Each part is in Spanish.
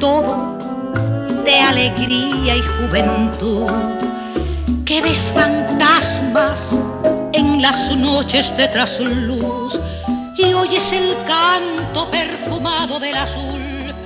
todo de alegría y juventud, que ves fantasmas en las noches de trasluz y oyes el canto perfumado del azul.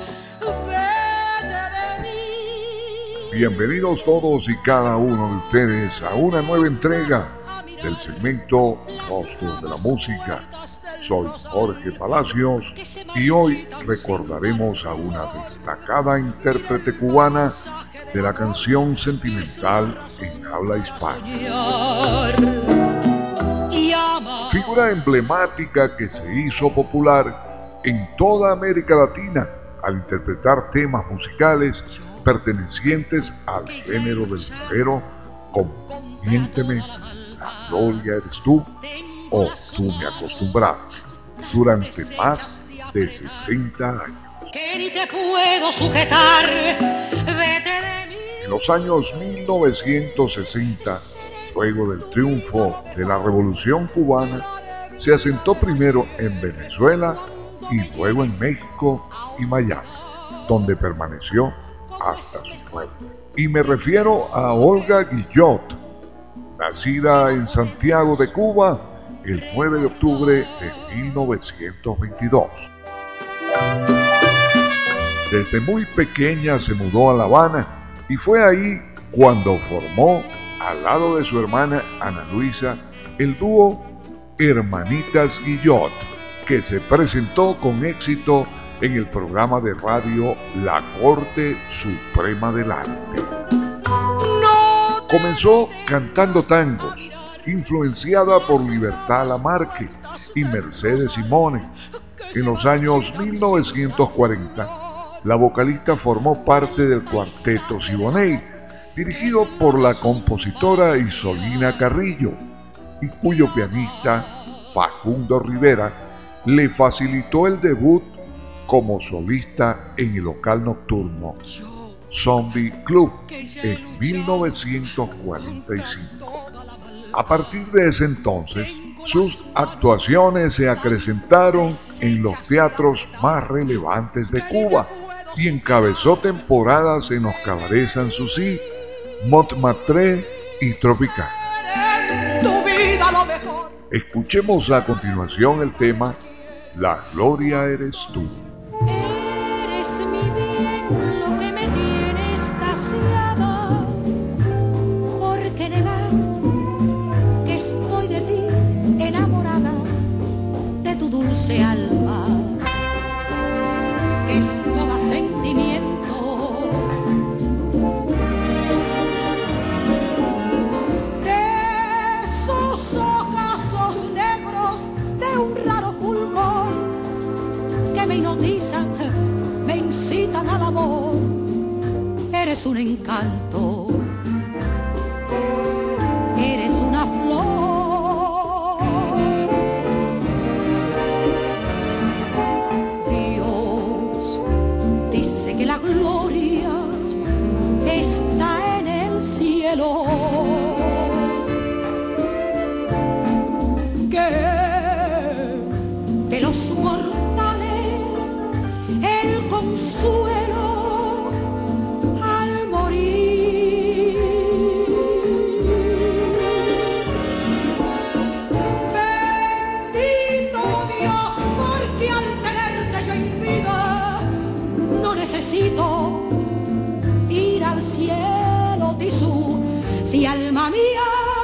Vete de mí. Bienvenidos todos y cada uno de ustedes a una nueva entrega del segmento Rostros de la Música. Soy Jorge Palacios y hoy recordaremos a una destacada intérprete cubana de la canción sentimental en habla hispana. Figura emblemática que se hizo popular en toda América Latina al interpretar temas musicales pertenecientes al género del bolero como Miénteme, La Gloria Eres Tú o Tú Me Acostumbraste durante más de 60 años. Que ni te puedo sujetar, vete de mí. En los años 1960, luego del triunfo de la Revolución Cubana, se asentó primero en Venezuela y luego en México y Miami, donde permaneció hasta su muerte. Y me refiero a Olga Guillot, nacida en Santiago de Cuba el 9 de octubre de 1922. Desde muy pequeña se mudó a La Habana y fue ahí cuando formó, al lado de su hermana Ana Luisa, el dúo Hermanitas Guillot, que se presentó con éxito en el programa de radio La Corte Suprema del Arte. Comenzó cantando tangos, influenciada por Libertad Lamarque y Mercedes Simone. En los años 1940, la vocalista formó parte del cuarteto Siboney, dirigido por la compositora Isolina Carrillo, y cuyo pianista Facundo Rivera le facilitó el debut como solista en el local nocturno Zombie Club en 1945. A partir de ese entonces, sus actuaciones se acrecentaron en los teatros más relevantes de Cuba y encabezó temporadas en los cabarets Sanssouci, Montmartre y Tropical. Escuchemos a continuación el tema La Gloria Eres Tú. Eres mi bien, lo que me tiene extasiada. ¿Por qué negar que estoy de ti enamorada, de tu dulce alma, que es toda sentimiento? De esos ojos negros de un raro fulgor que me hipnotizan, me incitan al amor. Eres un encanto, eres una flor. Dios dice que la gloria está en el cielo, que es de los mortales el consuelo al morir. Bendito Dios, porque al tenerte yo en vida no necesito ir al cielo, Tisú, si alma mía,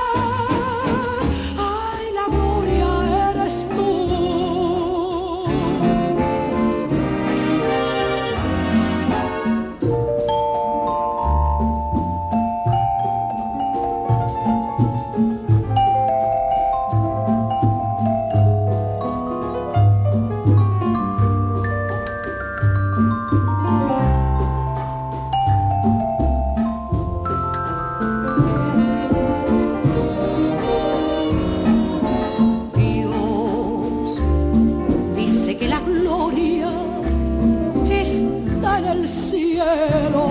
ay, la gloria eres tú. Dios dice que la gloria está en el cielo,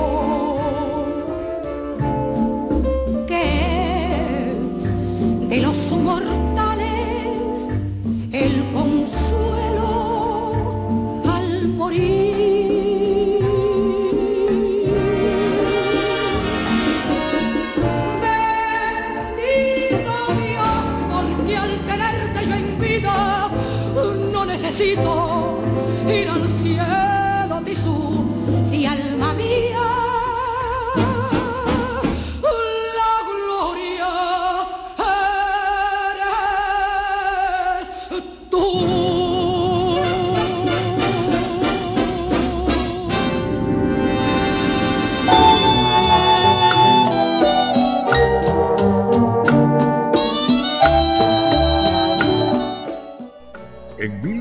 que es de los mortales el consuelo al morir.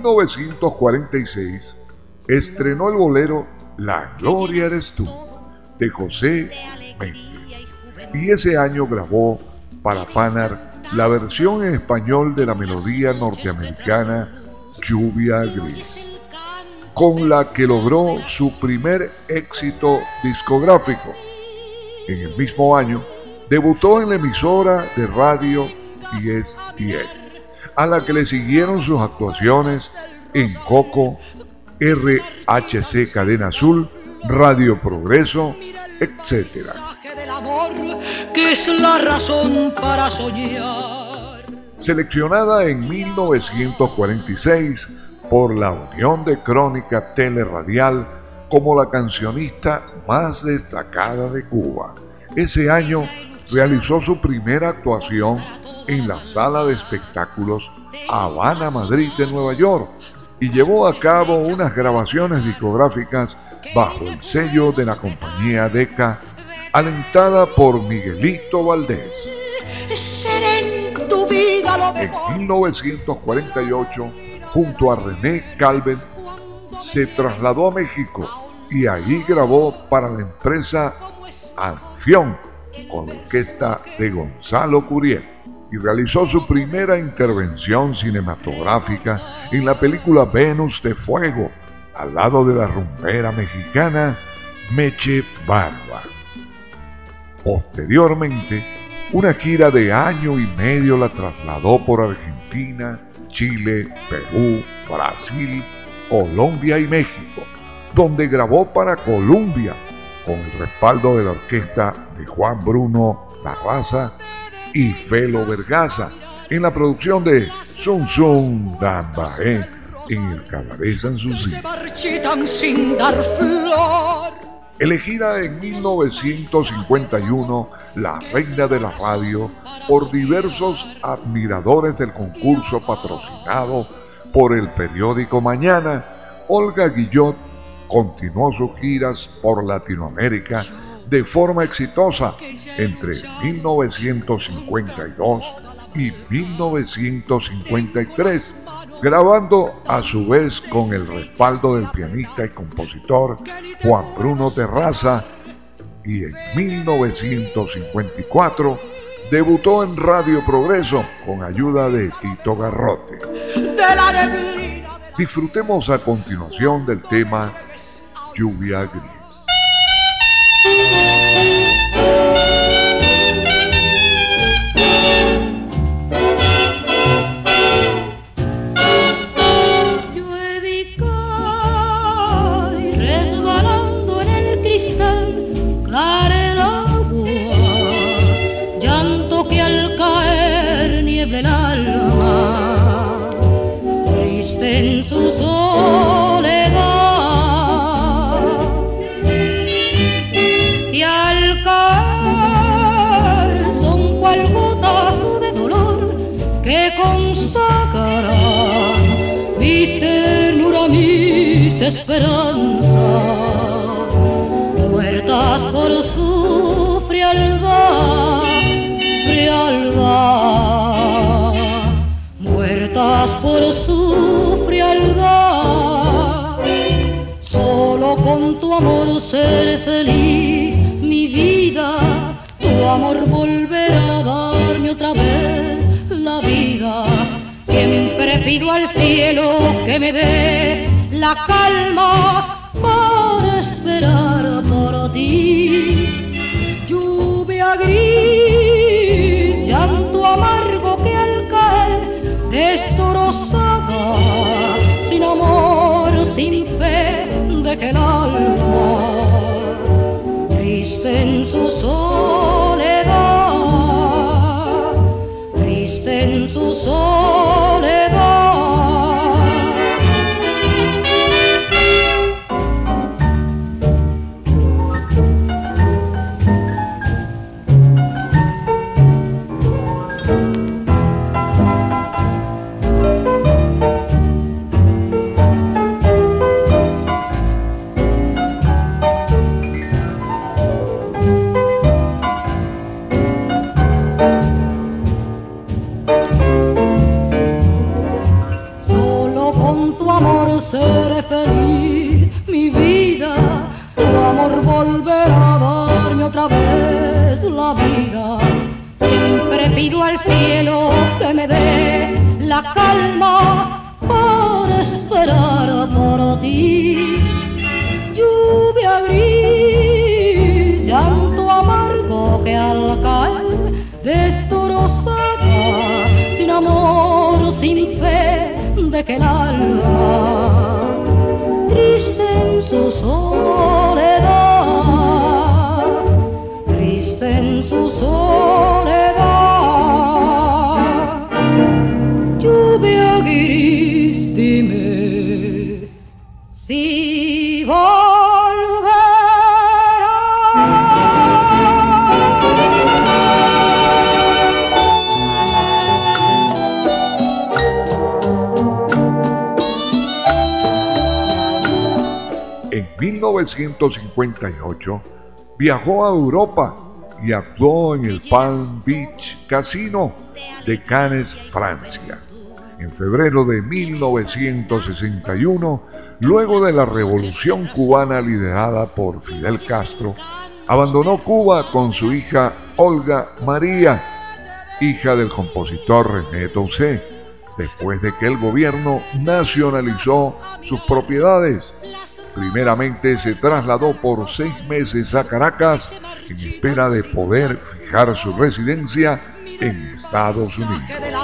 1946 estrenó el bolero La Gloria Eres Tú, de José Méndez, y ese año grabó para Panar la versión en español de la melodía norteamericana Lluvia Gris, con la que logró su primer éxito discográfico. En el mismo año, debutó en la emisora de radio 1010, a la que le siguieron sus actuaciones en Coco, RHC Cadena Azul, Radio Progreso, etc. Que es la razón para soñar. Seleccionada en 1946 por la Unión de Crónica Teleradial como la cancionista más destacada de Cuba. Ese año realizó su primera actuación en la sala de espectáculos Habana Madrid de Nueva York y llevó a cabo unas grabaciones discográficas bajo el sello de la compañía Decca, alentada por Miguelito Valdés. En 1948, junto a René Calvet, se trasladó a México y allí grabó para la empresa Anfión con la orquesta de Gonzalo Curiel y realizó su primera intervención cinematográfica en la película Venus de Fuego, al lado de la rumbera mexicana Meche Barba. Posteriormente, una gira de año y medio la trasladó por Argentina, Chile, Perú, Brasil, Colombia y México, donde grabó para Columbia con el respaldo de la orquesta de Juan Bruno Tarraza y Felo Vergaza en la producción de Sun Sun Dan Bae en el Cabaret Sanssouci. Elegida en 1951 la reina de la radio por diversos admiradores del concurso patrocinado por el periódico Mañana, Olga Guillot continuó sus giras por Latinoamérica de forma exitosa entre 1952 y 1953, grabando a su vez con el respaldo del pianista y compositor Juan Bruno Terraza, y en 1954 debutó en Radio Progreso con ayuda de Tito Garrote. Disfrutemos a continuación del tema Lluvia Gris. Clara el agua, llanto que al caer niebla el alma, triste en su soledad, y al caer son cual gotas de dolor que consagran mis ternura, mis esperanzas, muertas por su frialdad, muertas por su frialdad. Solo con tu amor seré feliz, mi vida, tu amor volverá a darme otra vez la vida. Siempre pido al cielo que me dé la calma para esperar por ti. Lluvia gris, llanto amargo que al caer destrozada, sin amor, sin fe, deja el alma triste en su soledad, triste en su soledad. otra vez la vida. Siempre pido al cielo que me dé la calma para esperar por ti. Lluvia gris, llanto amargo que al caer destrozada, sin amor, sin fe, de que el alma triste en su soledad, triste en su soledad. Lluvia gris, dime si volverás. En 1958 viajó a Europa y actuó en el Palm Beach Casino de Cannes, Francia. En febrero de 1961, luego de la revolución cubana liderada por Fidel Castro, abandonó Cuba con su hija Olga María, hija del compositor René Doucet, después de que el gobierno nacionalizó sus propiedades. Primeramente se trasladó por 6 meses a Caracas en espera de poder fijar su residencia en Estados Unidos.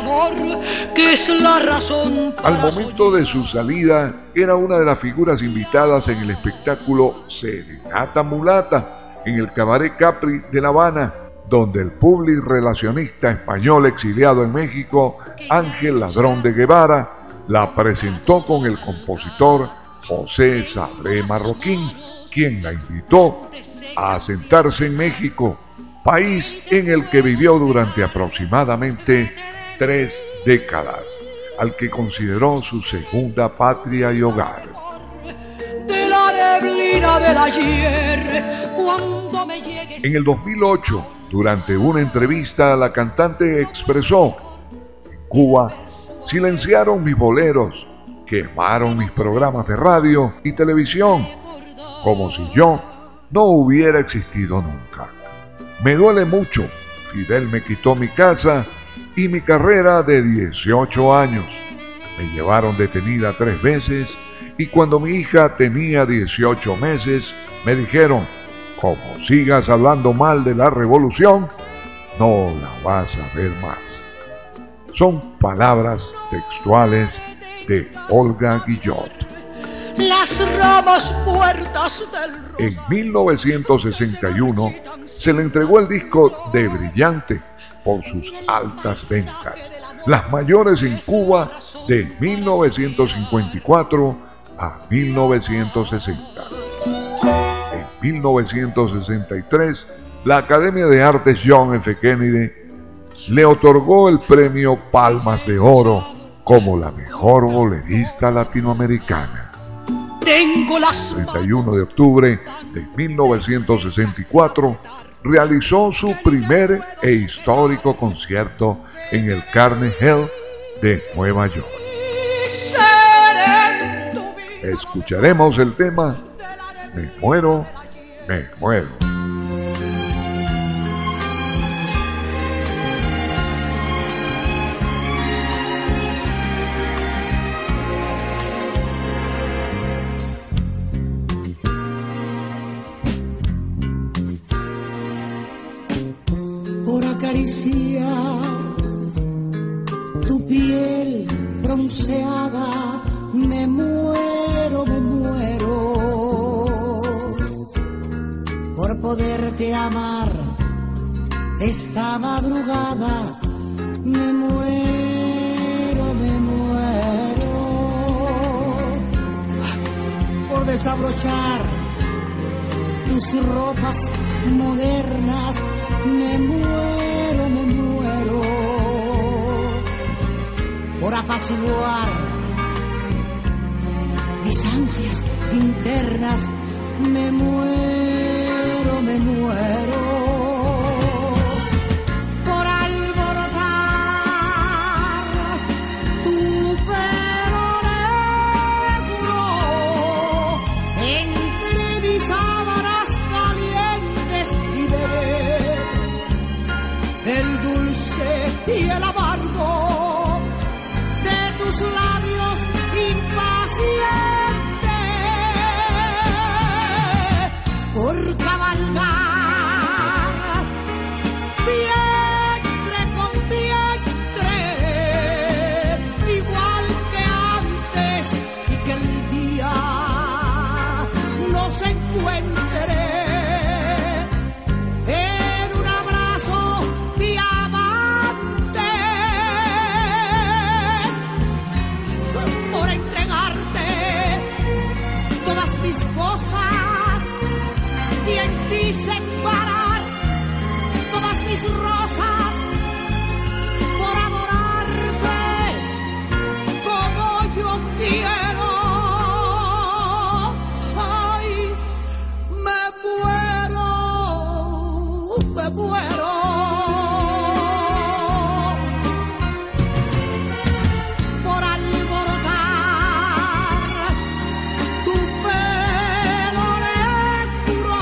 Al momento de su salida, era una de las figuras invitadas en el espectáculo Serenata Mulata en el Cabaret Capri de La Habana, donde el publirelacionista español exiliado en México, Ángel Ladrón de Guevara, la presentó con el compositor José Sabré Marroquín, quien la invitó a asentarse en México, país en el que vivió durante aproximadamente 3 décadas, al que consideró su segunda patria y hogar. De la neblina del ayer, cuando me llegues... En el 2008, durante una entrevista, la cantante expresó: en Cuba silenciaron mis boleros, quemaron mis programas de radio y televisión, como si yo no hubiera existido nunca. Me duele mucho. Fidel me quitó mi casa y mi carrera de 18 años. Me llevaron detenida 3 veces y cuando mi hija tenía 18 meses me dijeron: como sigas hablando mal de la revolución, no la vas a ver más. Son palabras textuales de Olga Guillot. Las ramas muertas del... En 1961 se le entregó el disco de Brillante por sus altas ventas, las mayores en Cuba de 1954 a 1960. En 1963, la Academia de Artes John F. Kennedy le otorgó el premio Palmas de Oro como la mejor bolerista latinoamericana. El 31 de octubre de 1964 realizó su primer e histórico concierto en el Carnegie de Nueva York. Escucharemos el tema Me muero, me muero. Tu piel bronceada, me muero, me muero por poderte amar esta madrugada, me muero, me muero por desabrochar tus ropas modernas, me muero, me muero por apaciguar mis ansias internas, me muero, me muero por alborotar tu pelo negro entre mis sábanas calientes y beber cabalgar, vientre con vientre, igual que antes, y que el día nos encuentre en un abrazo de amantes, por entregarte todas mis cosas y en ti separar todas mis rosas, por adorarte como yo quiero. Ay, me muero por alborotar tu pelo negro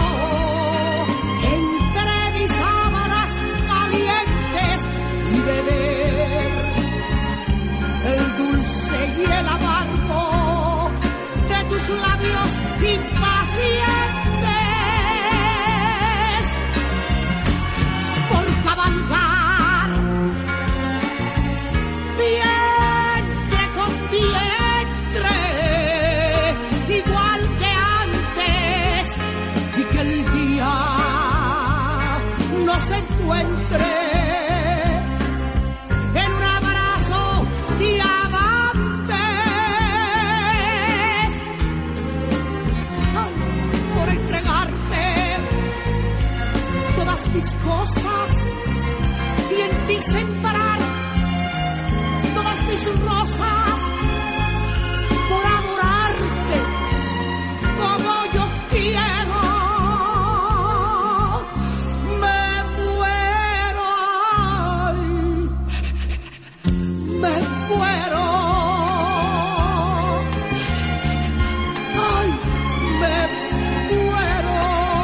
entre mis sábanas calientes y beber el dulce y el amargo de tus labios impacientes, por cabalgar vientre con vientre, igual que antes, y que el día nos encuentre en un abrazo de amantes. Ay, por entregarte todas mis cosas y en ti sembrar todas mis rosas, por adorarte como yo quiero. Me muero, ay, me muero, ay, me muero.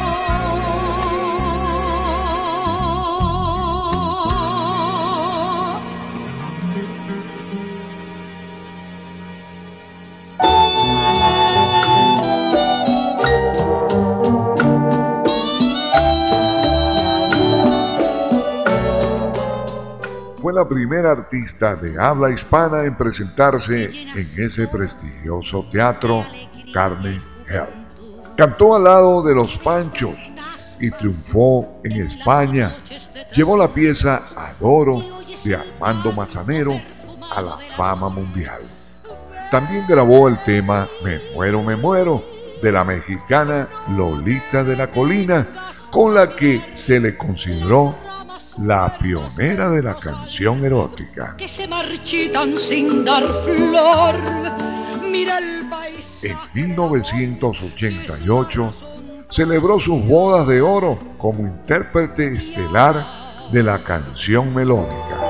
Fue la primera artista de habla hispana en presentarse en ese prestigioso teatro, Carnegie Hall. Cantó al lado de Los Panchos y triunfó en España. Llevó la pieza Adoro de Armando Manzanero a la fama mundial. También grabó el tema Me muero de la mexicana Lolita de la Colina, con la que se le consideró la pionera de la canción erótica. Que se marchitan sin dar flor. Mira el paisaje. En 1988 celebró sus bodas de oro como intérprete estelar de la canción melódica.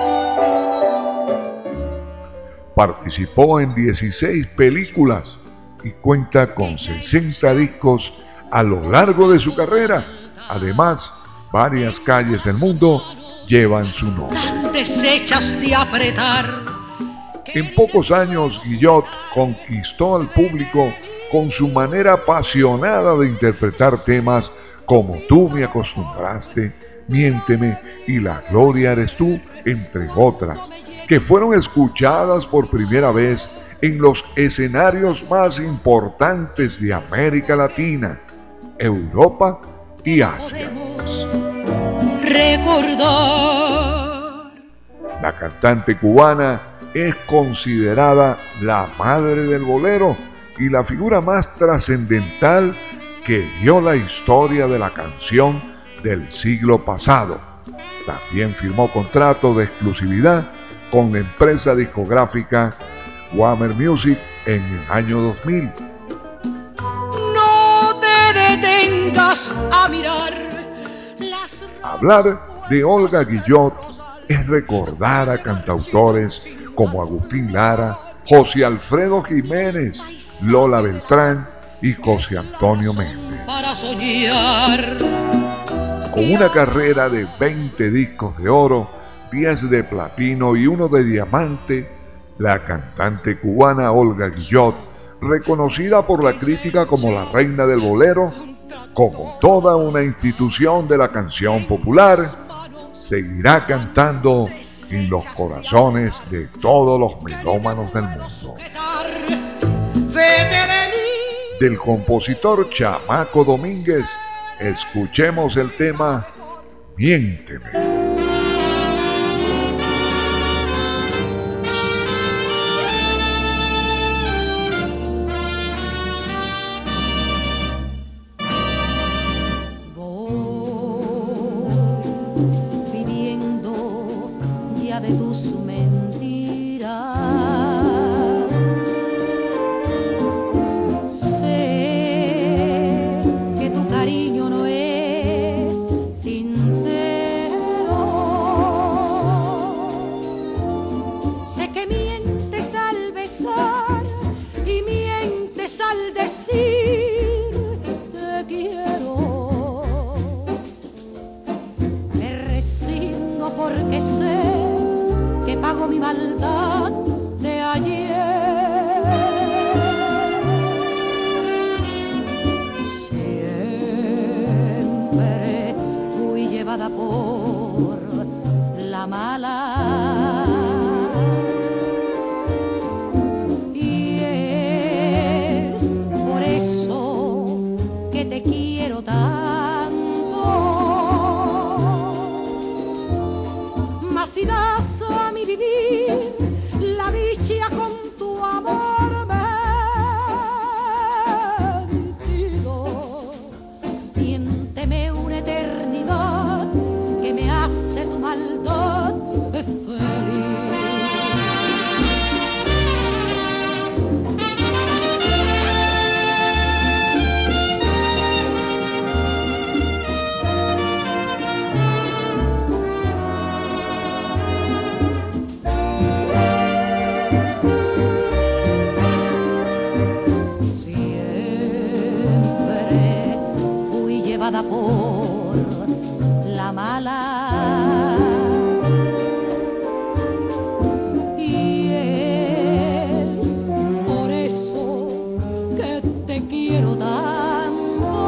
Participó en 16 películas y cuenta con 60 discos a lo largo de su carrera. Además, varias calles del mundo llevan su nombre. Tan deshechas de apretar. En pocos años, Guillot conquistó al público con su manera apasionada de interpretar temas como Tú me acostumbraste, Miénteme y La gloria eres tú, entre otras, que fueron escuchadas por primera vez en los escenarios más importantes de América Latina, Europa y Asia. Recordar. La cantante cubana es considerada la madre del bolero y la figura más trascendental que dio la historia de la canción del siglo pasado. También firmó contrato de exclusividad con la empresa discográfica Warner Music en el año 2000. No te detengas a mirar las... Hablar de Olga Guillot es recordar a cantautores como Agustín Lara, José Alfredo Jiménez, Lola Beltrán y José Antonio Méndez. Para soñar. Con una carrera de 20 discos de oro, 10 de platino y 1 de diamante, la cantante cubana Olga Guillot, reconocida por la crítica como la reina del bolero, como toda una institución de la canción popular, seguirá cantando en los corazones de todos los melómanos del mundo. Del compositor Chamaco Domínguez, escuchemos el tema Miénteme. De tus mentiras, sé que tu cariño no es sincero, sé que mientes al besar y mientes al decir te quiero, me resigno porque sé que pago mi maldad de ayer. Siempre fui llevada por la mala y es por eso que te quiero tanto. Mas si das a mi vivir la dicha con tu amor mentido, miénteme una eternidad que me hace tu maldad feliz. Por la mala y es por eso que te quiero tanto.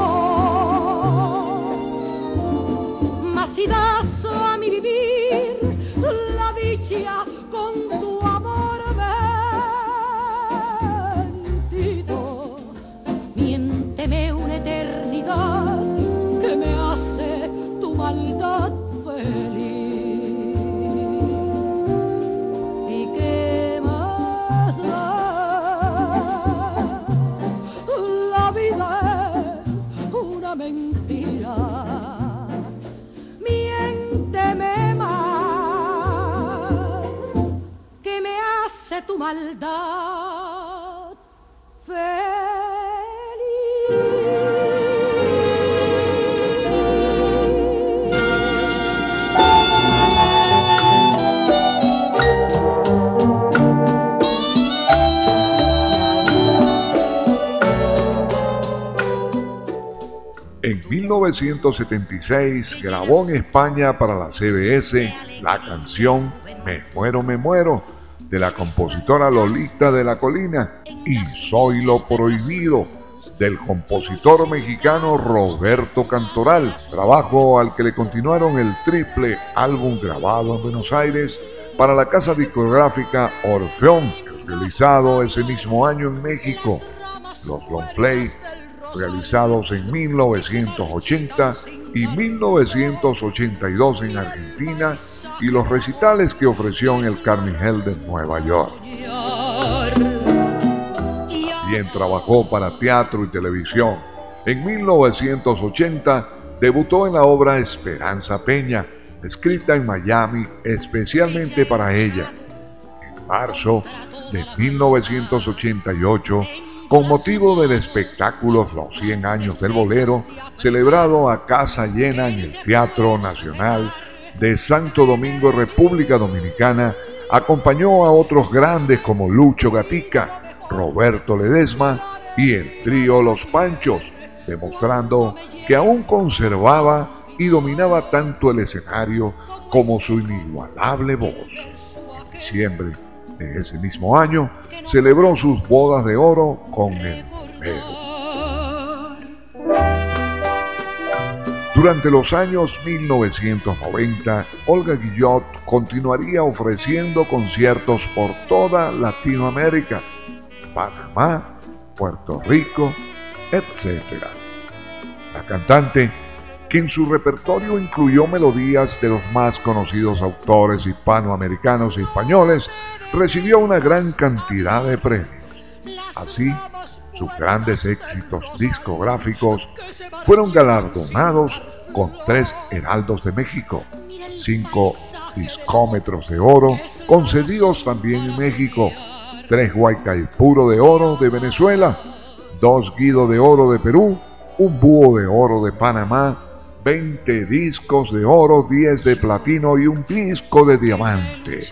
Mas si das a mi vivir la dicha con tu amor mentido, miénteme una eternidad que me hace tu maldad feliz. ¿Y qué más da? La vida es una mentira. Miénteme más, que me hace tu maldad feliz. En 1976 grabó en España para la CBS la canción Me muero, de la compositora Lolita de la Colina, y Soy lo prohibido, del compositor mexicano Roberto Cantoral, trabajo al que le continuaron el triple álbum grabado en Buenos Aires para la casa discográfica Orfeón, realizado ese mismo año en México, los long play realizados en 1980 y 1982 en Argentina, y los recitales que ofreció en el Carnegie de Nueva York. También trabajó para teatro y televisión. En 1980 debutó en la obra Esperanza Peña, escrita en Miami especialmente para ella. En marzo de 1988, con motivo del espectáculo Los 100 años del Bolero, celebrado a casa llena en el Teatro Nacional de Santo Domingo, República Dominicana, acompañó a otros grandes como Lucho Gatica, Roberto Ledesma y el trío Los Panchos, demostrando que aún conservaba y dominaba tanto el escenario como su inigualable voz. En diciembre de ese mismo año, celebró sus bodas de oro con el Bolero. Durante los años 1990, Olga Guillot continuaría ofreciendo conciertos por toda Latinoamérica, Panamá, Puerto Rico, etc. La cantante, que en su repertorio incluyó melodías de los más conocidos autores hispanoamericanos y españoles, recibió una gran cantidad de premios. Así, sus grandes éxitos discográficos fueron galardonados con 3 Heraldos de México, 5 Discómetros de Oro, concedidos también en México, 3 Guaycaipuro de Oro de Venezuela, 2 Guido de Oro de Perú, un Búho de Oro de Panamá, 20 discos de oro, 10 de platino y un disco de diamante.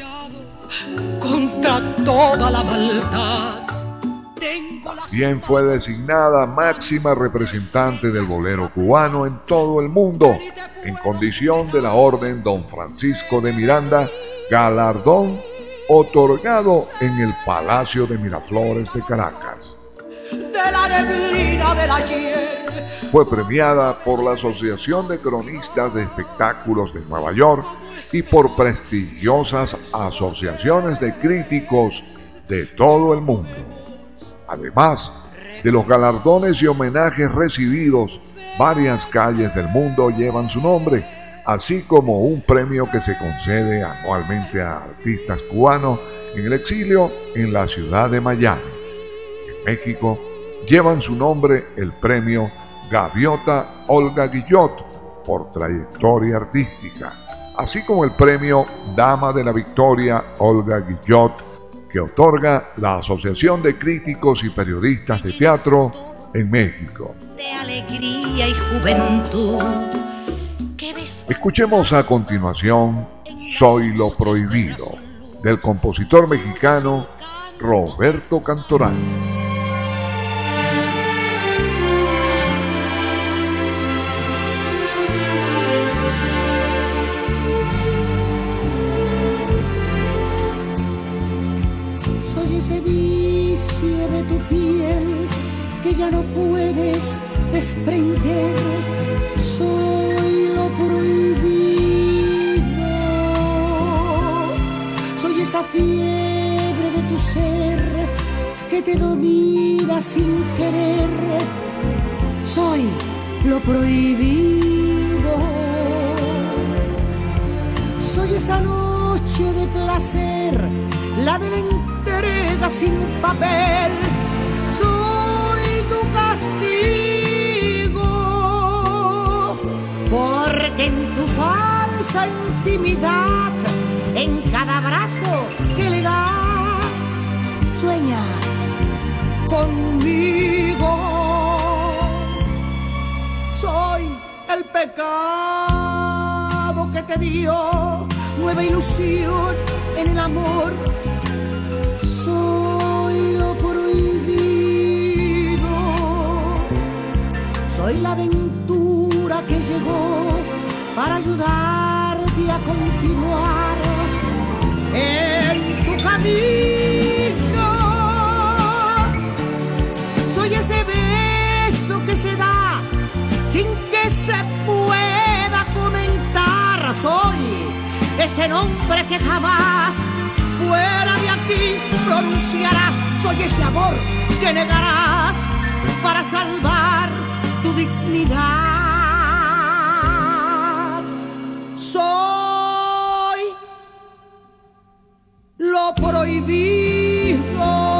Contra toda la maldad. También fue designada máxima representante del bolero cubano en todo el mundo, en condición de la Orden Don Francisco de Miranda, galardón otorgado en el Palacio de Miraflores de Caracas. De la neblina del ayer. Fue premiada por la Asociación de Cronistas de Espectáculos de Nueva York y por prestigiosas asociaciones de críticos de todo el mundo. Además de los galardones y homenajes recibidos, varias calles del mundo llevan su nombre, así como un premio que se concede anualmente a artistas cubanos en el exilio en la ciudad de Miami. En México llevan su nombre el premio Gaviota Olga Guillot por trayectoria artística, así como el premio Dama de la Victoria Olga Guillot, que otorga la Asociación de Críticos y Periodistas de Teatro en México. De alegría y juventud. Escuchemos a continuación Soy lo Prohibido, del compositor mexicano Roberto Cantoral. Ese vicio de tu piel que ya no puedes desprender, soy lo prohibido, soy esa fiebre de tu ser que te domina sin querer, soy lo prohibido, soy esa noche de placer, la de la entrega sin papel, soy tu castigo, porque en tu falsa intimidad, en cada abrazo que le das, sueñas conmigo. Soy el pecado que te dio nueva ilusión en el amor. Soy lo prohibido, soy la aventura que llegó para ayudarte a continuar en tu camino. Soy ese beso que se da sin que se pueda comentar. Soy ese nombre que jamás fuera de aquí pronunciarás. Soy ese amor que negarás para salvar tu dignidad. Soy lo prohibido.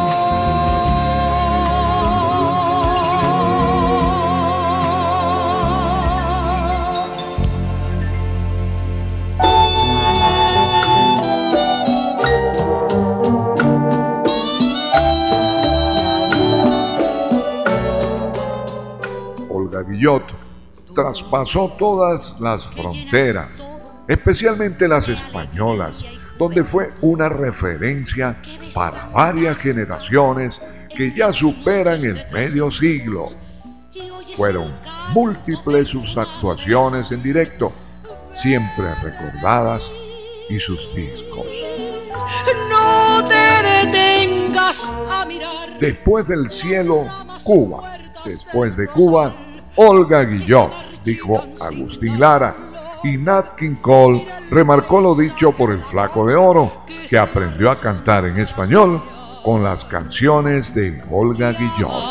Guillot traspasó todas las fronteras, especialmente las españolas, donde fue una referencia para varias generaciones que ya superan el medio siglo. Fueron múltiples sus actuaciones en directo, siempre recordadas, y sus discos. No te detengas a mirar. Después del cielo, Cuba. Después de Cuba, Olga Guillot. dijo Agustín Lara, y Nat King Cole remarcó lo dicho por el Flaco de Oro, que aprendió a cantar en español con las canciones de Olga Guillot.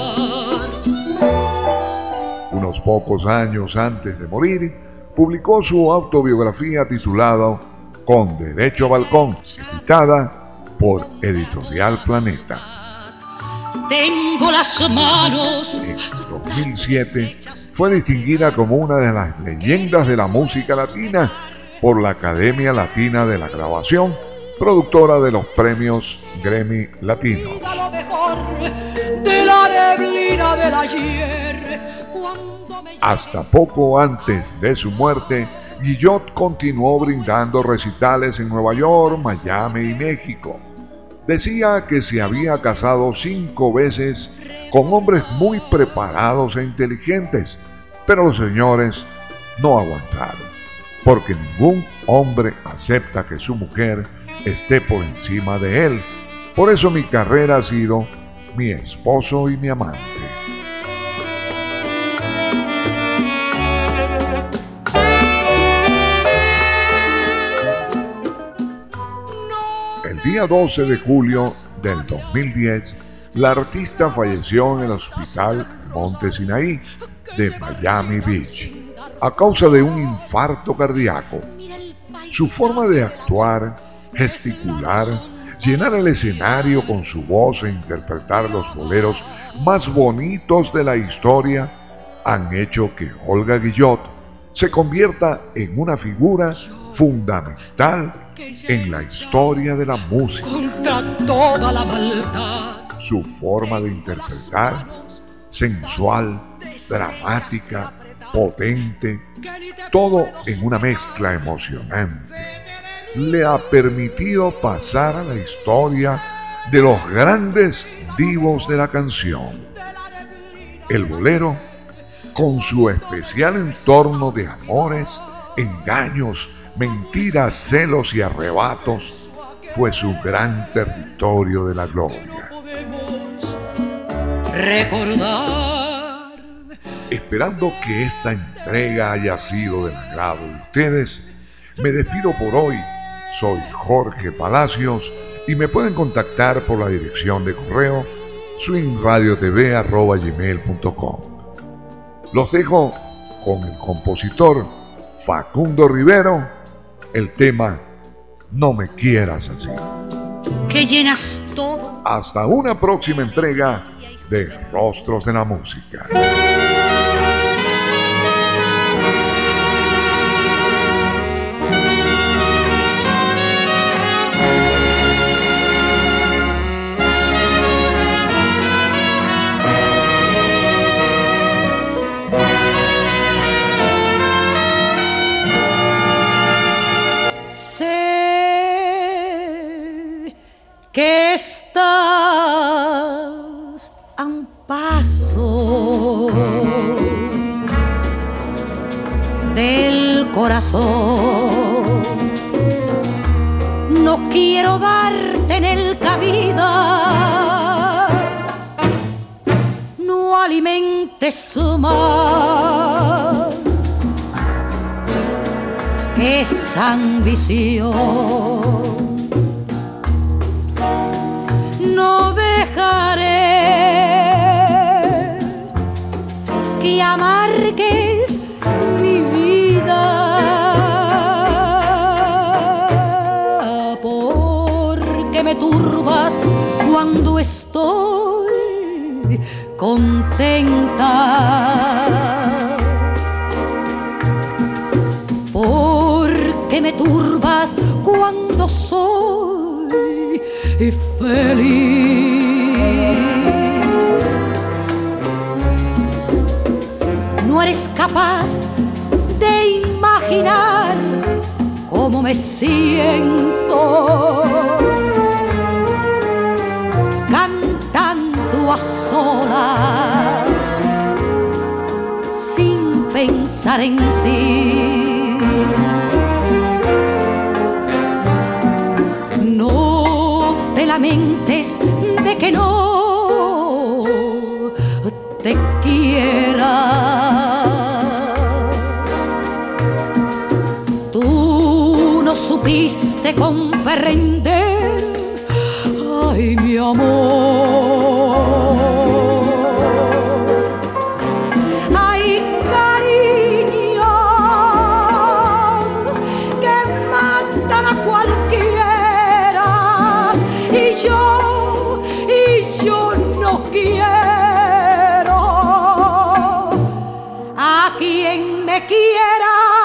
Unos pocos años antes de morir, publicó su autobiografía titulada Con Derecho a Balcón, editada por Editorial Planeta. Tengo las manos. En 2007 fue distinguida como una de las leyendas de la música latina por la Academia Latina de la Grabación, productora de los premios Grammy Latinos. Hasta poco antes de su muerte, Guillot continuó brindando recitales en Nueva York, Miami y México. Decía que se había casado 5 veces con hombres muy preparados e inteligentes, pero los señores no aguantaron, porque ningún hombre acepta que su mujer esté por encima de él. Por eso mi carrera ha sido mi esposo y mi amante. El día 12 de julio del 2010, la artista falleció en el Hospital Monte Sinaí de Miami Beach a causa de un infarto cardíaco. Su forma de actuar, gesticular, llenar el escenario con su voz e interpretar los boleros más bonitos de la historia han hecho que Olga Guillot se convierta en una figura fundamental en la historia de la música. Contra toda la maldad. Su forma de interpretar, sensual, dramática, potente, todo en una mezcla emocionante, le ha permitido pasar a la historia de los grandes divos de la canción. El bolero, con su especial entorno de amores, engaños, mentiras, celos y arrebatos, fue su gran territorio de la gloria. Recordar. Esperando que esta entrega haya sido del agrado de ustedes, me despido por hoy. Soy Jorge Palacios y me pueden contactar por la dirección de correo swingradiotv@gmail.com. Los dejo con el compositor Facundo Rivero, el tema No me quieras así. Que llenas todo. Hasta una próxima entrega de Rostros de la Música. Que estás a un paso del corazón. No quiero darte en el cabida, no alimentes más esa ambición. No dejaré que amargues mi vida, porque me turbas cuando estoy contenta, porque me turbas cuando soy feliz. No eres capaz de imaginar cómo me siento cantando a solas sin pensar en ti. Lamentes de que no te quiera, de comprender, ay, mi amor. Hay cariños que matan a cualquiera y yo no quiero a quien me quiera